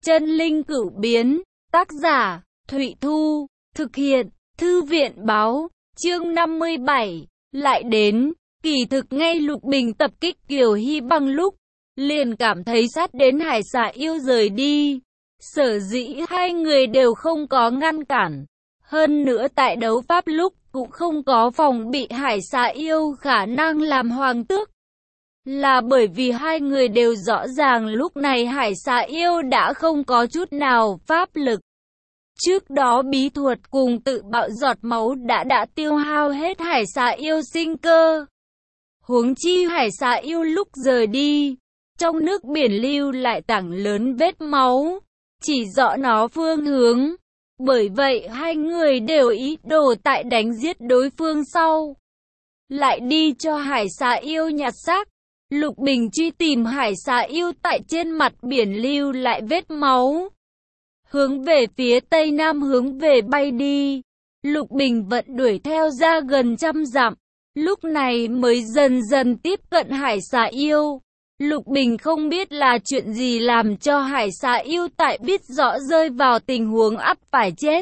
Chân linh cửu biến, tác giả, Thụy Thu, thực hiện, Thư viện báo, chương 57, lại đến, kỳ thực ngay Lục Bình tập kích Kiều Hy Bằng lúc, liền cảm thấy sát đến Hải Xà Yêu rời đi. Sở dĩ hai người đều không có ngăn cản. Hơn nữa tại đấu pháp lúc cũng không có phòng bị Hải Xà Yêu khả năng làm hoàng tước. Là bởi vì hai người đều rõ ràng lúc này Hải Xà Yêu đã không có chút nào pháp lực. Trước đó bí thuật cùng tự bạo giọt máu đã tiêu hao hết Hải Xà Yêu sinh cơ. Huống chi Hải Xà Yêu lúc rời đi, trong nước biển lưu lại tảng lớn vết máu, chỉ rõ nó phương hướng. Bởi vậy hai người đều ý đồ tại đánh giết đối phương sau. Lại đi cho Hải Xà Yêu nhặt xác. Lục Bình truy tìm Hải Xà Yêu tại trên mặt biển lưu lại vết máu. Hướng về phía tây nam hướng về bay đi. Lục Bình vận đuổi theo ra gần 100 dặm. Lúc này mới dần dần tiếp cận Hải Xà Yêu. Lục Bình không biết là chuyện gì làm cho Hải Xà Yêu tại biết rõ rơi vào tình huống ắt phải chết.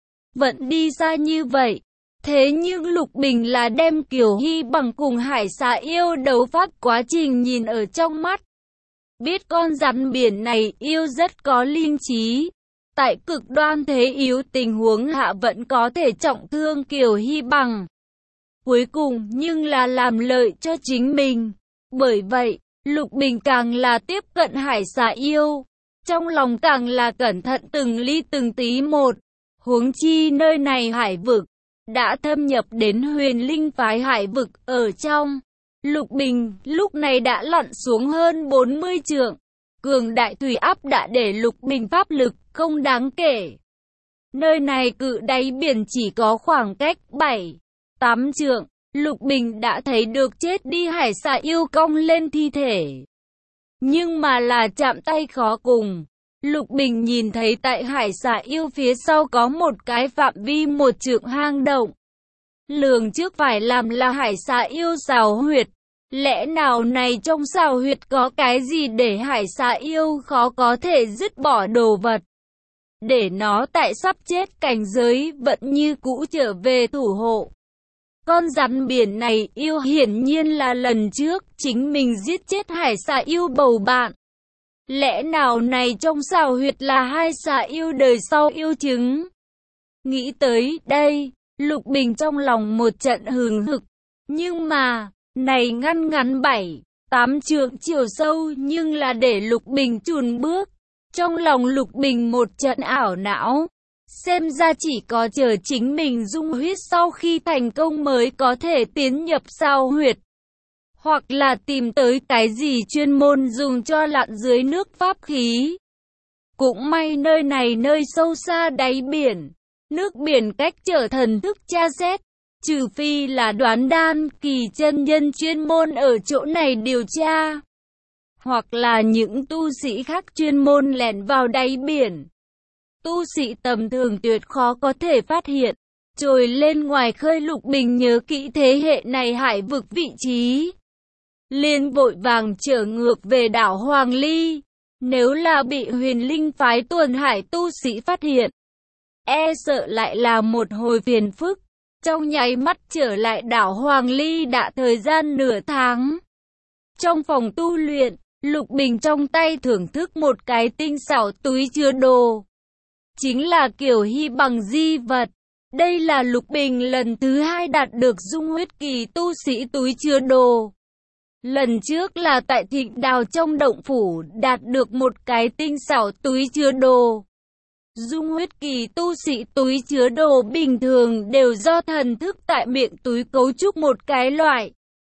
Vẫn đi xa như vậy. Thế nhưng Lục Bình là đem Kiều Hy Bằng cùng Hải Xà Yêu đấu pháp quá trình nhìn ở trong mắt. Biết con rắn biển này yêu rất có linh trí. Tại cực đoan thế yếu tình huống hạ vẫn có thể trọng thương Kiều Hy Bằng. Cuối cùng nhưng là làm lợi cho chính mình. Bởi vậy, Lục Bình càng là tiếp cận Hải Xà Yêu. Trong lòng càng là cẩn thận từng ly từng tí một. Huống chi nơi này hải vực đã thâm nhập đến Huyền Linh phái hải vực ở trong. Lục Bình lúc này đã lặn xuống hơn 40 trượng. Cường đại thủy áp đã để Lục Bình pháp lực không đáng kể. Nơi này cự đáy biển chỉ có khoảng cách 7-8 trượng. Lục Bình đã thấy được chết đi Hải Xà Yêu cong lên thi thể. Nhưng mà là chạm tay khó cùng. Lục Bình nhìn thấy tại Hải Xà Yêu phía sau có một cái phạm vi 1 trượng hang động. Lường trước phải làm là Hải Xà Yêu xào huyệt. Lẽ nào này trong xào huyệt có cái gì để Hải Xà Yêu khó có thể dứt bỏ đồ vật? Để nó tại sắp chết cảnh giới vẫn như cũ trở về thủ hộ. Con rắn biển này yêu hiển nhiên là lần trước chính mình giết chết Hải Xà Yêu bầu bạn. Lẽ nào này trong xào huyệt là hai xà yêu đời sau yêu trứng? Nghĩ tới đây, Lục Bình trong lòng một trận hừng hực. Nhưng mà, này ngắn 7-8 trượng chiều sâu nhưng là để Lục Bình chùn bước. Trong lòng Lục Bình một trận ảo não. Xem ra chỉ có chờ chính mình dung huyết sau khi thành công mới có thể tiến nhập xào huyệt. Hoặc là tìm tới cái gì chuyên môn dùng cho lặn dưới nước pháp khí. Cũng may nơi này nơi sâu xa đáy biển. Nước biển cách trở thần thức tra xét. Trừ phi là Đoán Đan Kỳ chân nhân chuyên môn ở chỗ này điều tra. Hoặc là những tu sĩ khác chuyên môn lẻn vào đáy biển. Tu sĩ tầm thường tuyệt khó có thể phát hiện. Trồi lên ngoài khơi. Lục Bình nhớ kỹ thế hệ này hải vực vị trí. Liền vội vàng trở ngược về đảo Hoàng Ly. Nếu là bị Huyền Linh phái tuần hải tu sĩ phát hiện, e sợ lại là một hồi phiền phức. Trong nháy mắt trở lại đảo Hoàng Ly đã thời gian nửa tháng. Trong phòng tu luyện, Lục Bình trong tay thưởng thức một cái tinh xảo túi chứa đồ. Chính là Kiều Hy Bằng di vật. Đây là Lục Bình lần thứ 2 đạt được dung huyết kỳ tu sĩ túi chứa đồ. Lần trước là tại Thịnh Đào trong động phủ đạt được một cái tinh xảo túi chứa đồ. Dung huyết kỳ tu sĩ túi chứa đồ bình thường đều do thần thức tại miệng túi cấu trúc một cái loại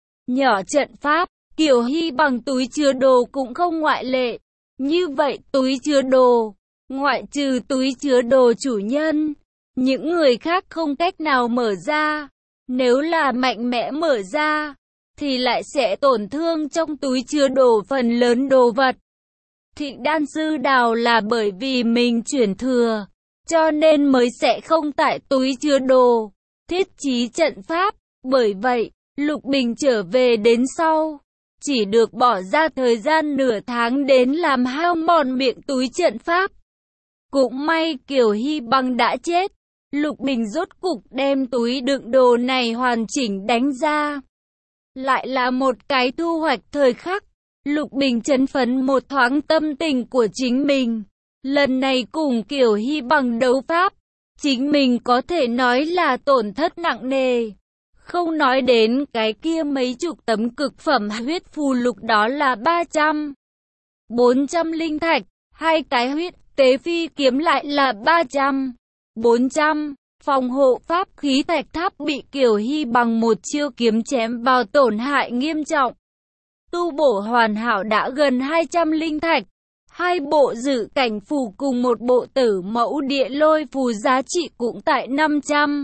nhỏ trận pháp. Kiều Hy Bằng túi chứa đồ cũng không ngoại lệ. Như vậy túi chứa đồ, ngoại trừ túi chứa đồ chủ nhân, những người khác không cách nào mở ra. Nếu là mạnh mẽ mở ra, thì lại sẽ tổn thương trong túi chứa đồ phần lớn đồ vật. Thịnh Đan sư Đào là bởi vì mình chuyển thừa, cho nên mới sẽ không tại túi chứa đồ, thiết trí trận pháp. Bởi vậy, Lục Bình trở về đến sau, chỉ được bỏ ra thời gian nửa tháng đến làm hao mòn miệng túi trận pháp. Cũng may Kiều Hy Bằng đã chết, Lục Bình rốt cục đem túi đựng đồ này hoàn chỉnh đánh ra. Lại là một cái thu hoạch thời khắc, Lục Bình chấn phấn một thoáng tâm tình của chính mình. Lần này cùng Kiều Hy Bằng đấu pháp, chính mình có thể nói là tổn thất nặng nề. Không nói đến cái kia mấy chục tấm cực phẩm huyết phù lục, đó là 300, 400 linh thạch, hai cái huyết tế phi kiếm lại là 300, 400. Phòng hộ pháp khí thạch tháp bị Kiều Hy Bằng một chiêu kiếm chém vào tổn hại nghiêm trọng. Tu bổ hoàn hảo đã gần 200 linh thạch. Hai bộ dự cảnh phù cùng một bộ tử mẫu địa lôi phù giá trị cũng tại 500,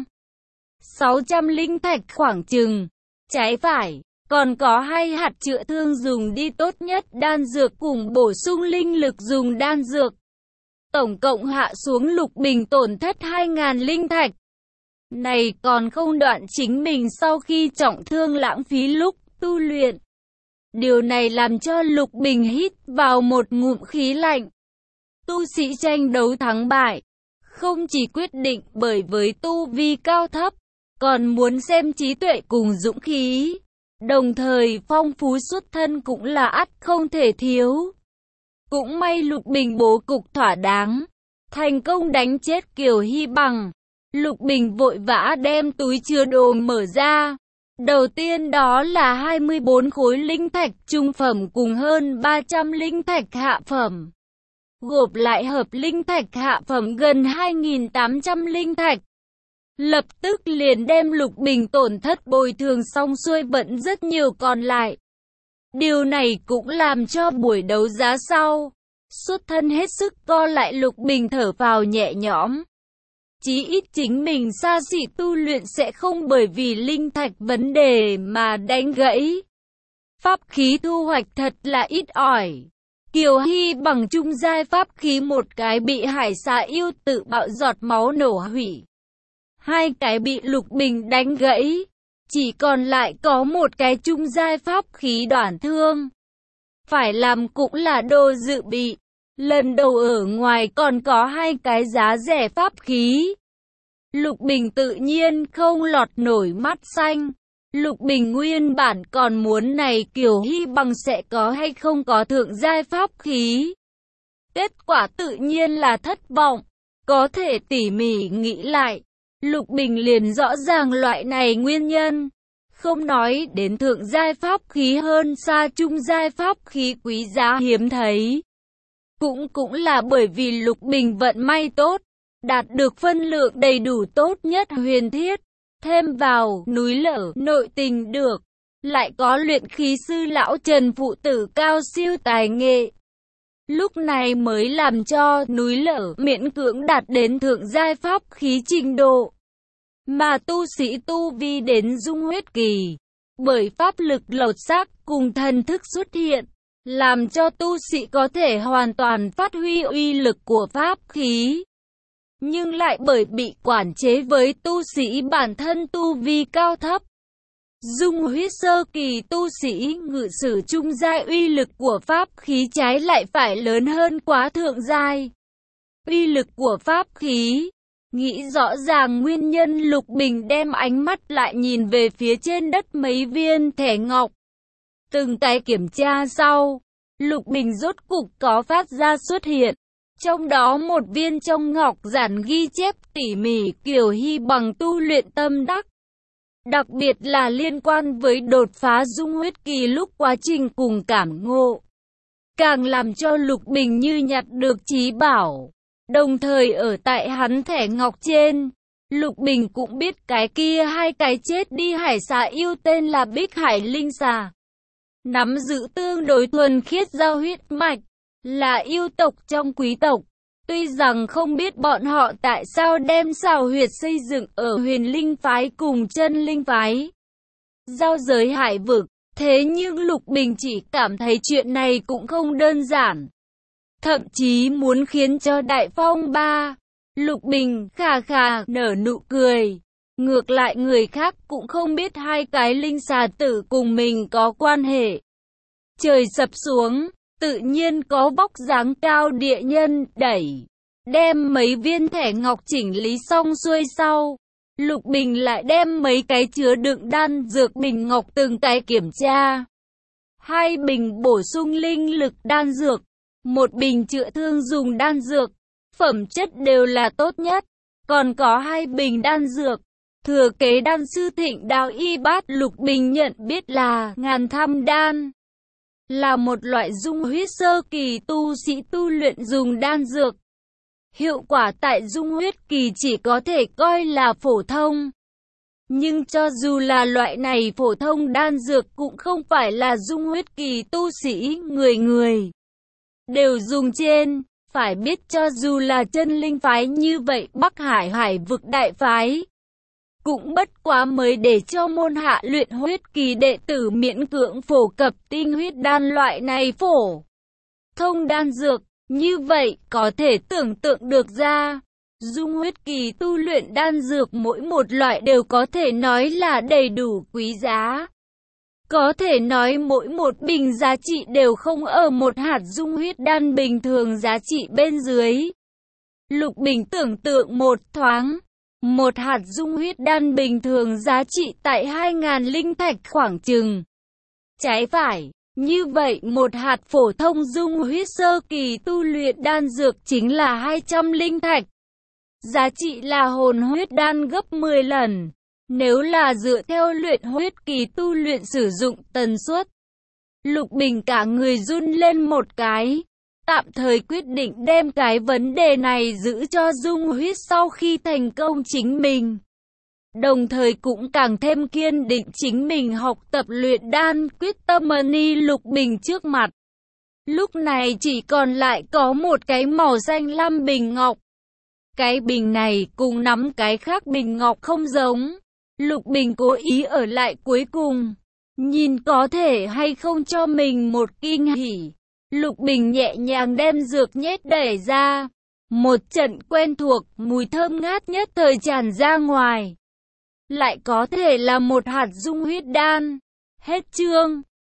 600 linh thạch khoảng chừng. Trái phải, còn có 2 hạt chữa thương dùng đi tốt nhất đan dược cùng bổ sung linh lực dùng đan dược. Tổng cộng hạ xuống Lục Bình tổn thất 2.000 linh thạch. Này còn không đoạn chính mình sau khi trọng thương lãng phí lúc tu luyện. Điều này làm cho Lục Bình hít vào một ngụm khí lạnh. Tu sĩ tranh đấu thắng bại, không chỉ quyết định bởi với tu vi cao thấp, còn muốn xem trí tuệ cùng dũng khí. Đồng thời phong phú xuất thân cũng là ắt không thể thiếu. Cũng may Lục Bình bố cục thỏa đáng, thành công đánh chết Kiều Hy Bằng. Lục Bình vội vã đem túi chứa đồ mở ra. Đầu tiên đó là 24 khối linh thạch trung phẩm cùng hơn 300 linh thạch hạ phẩm. Gộp lại hợp linh thạch hạ phẩm gần 2.800 linh thạch. Lập tức liền đem Lục Bình tổn thất bồi thường xong xuôi, vẫn rất nhiều còn lại. Điều này cũng làm cho buổi đấu giá sau, xuất thân hết sức co lại, Lục Bình thở phào nhẹ nhõm. Chí ít chính mình xa xỉ tu luyện sẽ không bởi vì linh thạch vấn đề mà đánh gãy. Pháp khí thu hoạch thật là ít ỏi. Kiều Hy Bằng trung giai pháp khí một cái bị hải xà yêu tự bạo giọt máu nổ hủy. Hai cái bị Lục Bình đánh gãy. Chỉ còn lại có một cái trung giai pháp khí đoản thương. Phải làm cũng là đồ dự bị. Lần đầu ở ngoài còn có hai cái giá rẻ pháp khí. Lục Bình tự nhiên không lọt nổi mắt xanh. Lục Bình nguyên bản còn muốn này Kiều Hy Bằng sẽ có hay không có thượng giai pháp khí. Kết quả tự nhiên là thất vọng. Có thể tỉ mỉ nghĩ lại, Lục Bình liền rõ ràng loại này nguyên nhân. Không nói đến thượng giai pháp khí hơn xa trung giai pháp khí quý giá hiếm thấy. Cũng là bởi vì Lục Bình vận may tốt, đạt được phân lượng đầy đủ tốt nhất huyền thiết, thêm vào núi lở nội tình được, lại có luyện khí sư lão Trần phụ tử cao siêu tài nghệ. Lúc này mới làm cho núi lở miễn cưỡng đạt đến thượng giai pháp khí trình độ. Mà tu sĩ tu vi đến dung huyết kỳ, bởi pháp lực lột xác cùng thần thức xuất hiện, làm cho tu sĩ có thể hoàn toàn phát huy uy lực của pháp khí. Nhưng lại bởi bị quản chế với tu sĩ bản thân tu vi cao thấp. Dung huyết sơ kỳ tu sĩ ngự sử trung giai uy lực của pháp khí trái lại phải lớn hơn quá thượng giai. Uy lực của pháp khí. Nghĩ rõ ràng nguyên nhân, Lục Bình đem ánh mắt lại nhìn về phía trên đất mấy viên thẻ ngọc. Từng cái kiểm tra sau, Lục Bình rốt cục có phát ra xuất hiện. Trong đó một viên trong ngọc giản ghi chép tỉ mỉ Kiều Hy Bằng tu luyện tâm đắc. Đặc biệt là liên quan với đột phá dung huyết kỳ lúc quá trình cùng cảm ngộ. Càng làm cho Lục Bình như nhặt được trí bảo. Đồng thời ở tại hắn thẻ ngọc trên, Lục Bình cũng biết cái kia hai cái chết đi hải xà yêu tên là Bích Hải Linh Xà. Nắm giữ tương đối thuần khiết giao huyết mạch, là yêu tộc trong quý tộc. Tuy rằng không biết bọn họ tại sao đem xào huyệt xây dựng ở Huyền Linh Phái cùng Chân Linh Phái, giao giới hải vực, thế nhưng Lục Bình chỉ cảm thấy chuyện này cũng không đơn giản. Thậm chí muốn khiến cho đại phong ba. Lục Bình khà khà nở nụ cười. Ngược lại người khác cũng không biết hai cái linh xà tử cùng mình có quan hệ. Trời sập xuống, tự nhiên có vóc dáng cao địa nhân đẩy, đem mấy viên thẻ ngọc chỉnh lý xong xuôi sau. Lục Bình lại đem mấy cái chứa đựng đan dược bình ngọc từng cái kiểm tra. 2 bình bổ sung linh lực đan dược, 1 bình chữa thương dùng đan dược, phẩm chất đều là tốt nhất. Còn có 2 bình đan dược, thừa kế đan sư Thịnh Đao Y Bát. Lục Bình nhận biết là Ngàn Tham Đan, là một loại dung huyết sơ kỳ tu sĩ tu luyện dùng đan dược. Hiệu quả tại dung huyết kỳ chỉ có thể coi là phổ thông. Nhưng cho dù là loại này phổ thông đan dược cũng không phải là dung huyết kỳ tu sĩ người người đều dùng trên. Phải biết cho dù là chân linh phái như vậy, Bắc Hải Hải vực đại phái cũng bất quá mới để cho môn hạ luyện huyết kỳ đệ tử miễn cưỡng phổ cập tinh huyết đan loại này phổ thông đan dược. Như vậy, có thể tưởng tượng được ra, dung huyết kỳ tu luyện đan dược mỗi một loại đều có thể nói là đầy đủ quý giá. Có thể nói mỗi một bình giá trị đều không ở một hạt dung huyết đan bình thường giá trị bên dưới. Lục Bình tưởng tượng một thoáng, một hạt dung huyết đan bình thường giá trị tại 2.000 linh thạch khoảng chừng. Trái phải. Như vậy một hạt phổ thông dung huyết sơ kỳ tu luyện đan dược chính là 200 linh thạch. Giá trị là hồn huyết đan gấp 10 lần. Nếu là dựa theo luyện huyết kỳ tu luyện sử dụng tần suất, Lục Bình cả người run lên một cái. Tạm thời quyết định đem cái vấn đề này giữ cho dung huyết sau khi thành công chính mình. Đồng thời cũng càng thêm kiên định chính mình học tập luyện đan quyết tâm ni. Lục Bình trước mặt lúc này chỉ còn lại có một cái màu xanh lam bình ngọc. Cái bình này cùng 5 cái khác bình ngọc không giống. Lục Bình cố ý ở lại cuối cùng, nhìn có thể hay không cho mình một kinh hỉ. Lục Bình nhẹ nhàng đem dược nhét đẩy ra. Một trận quen thuộc, mùi thơm ngát nhất thời tràn ra ngoài. Lại có thể là một hạt dung huyết đan. Hết chương.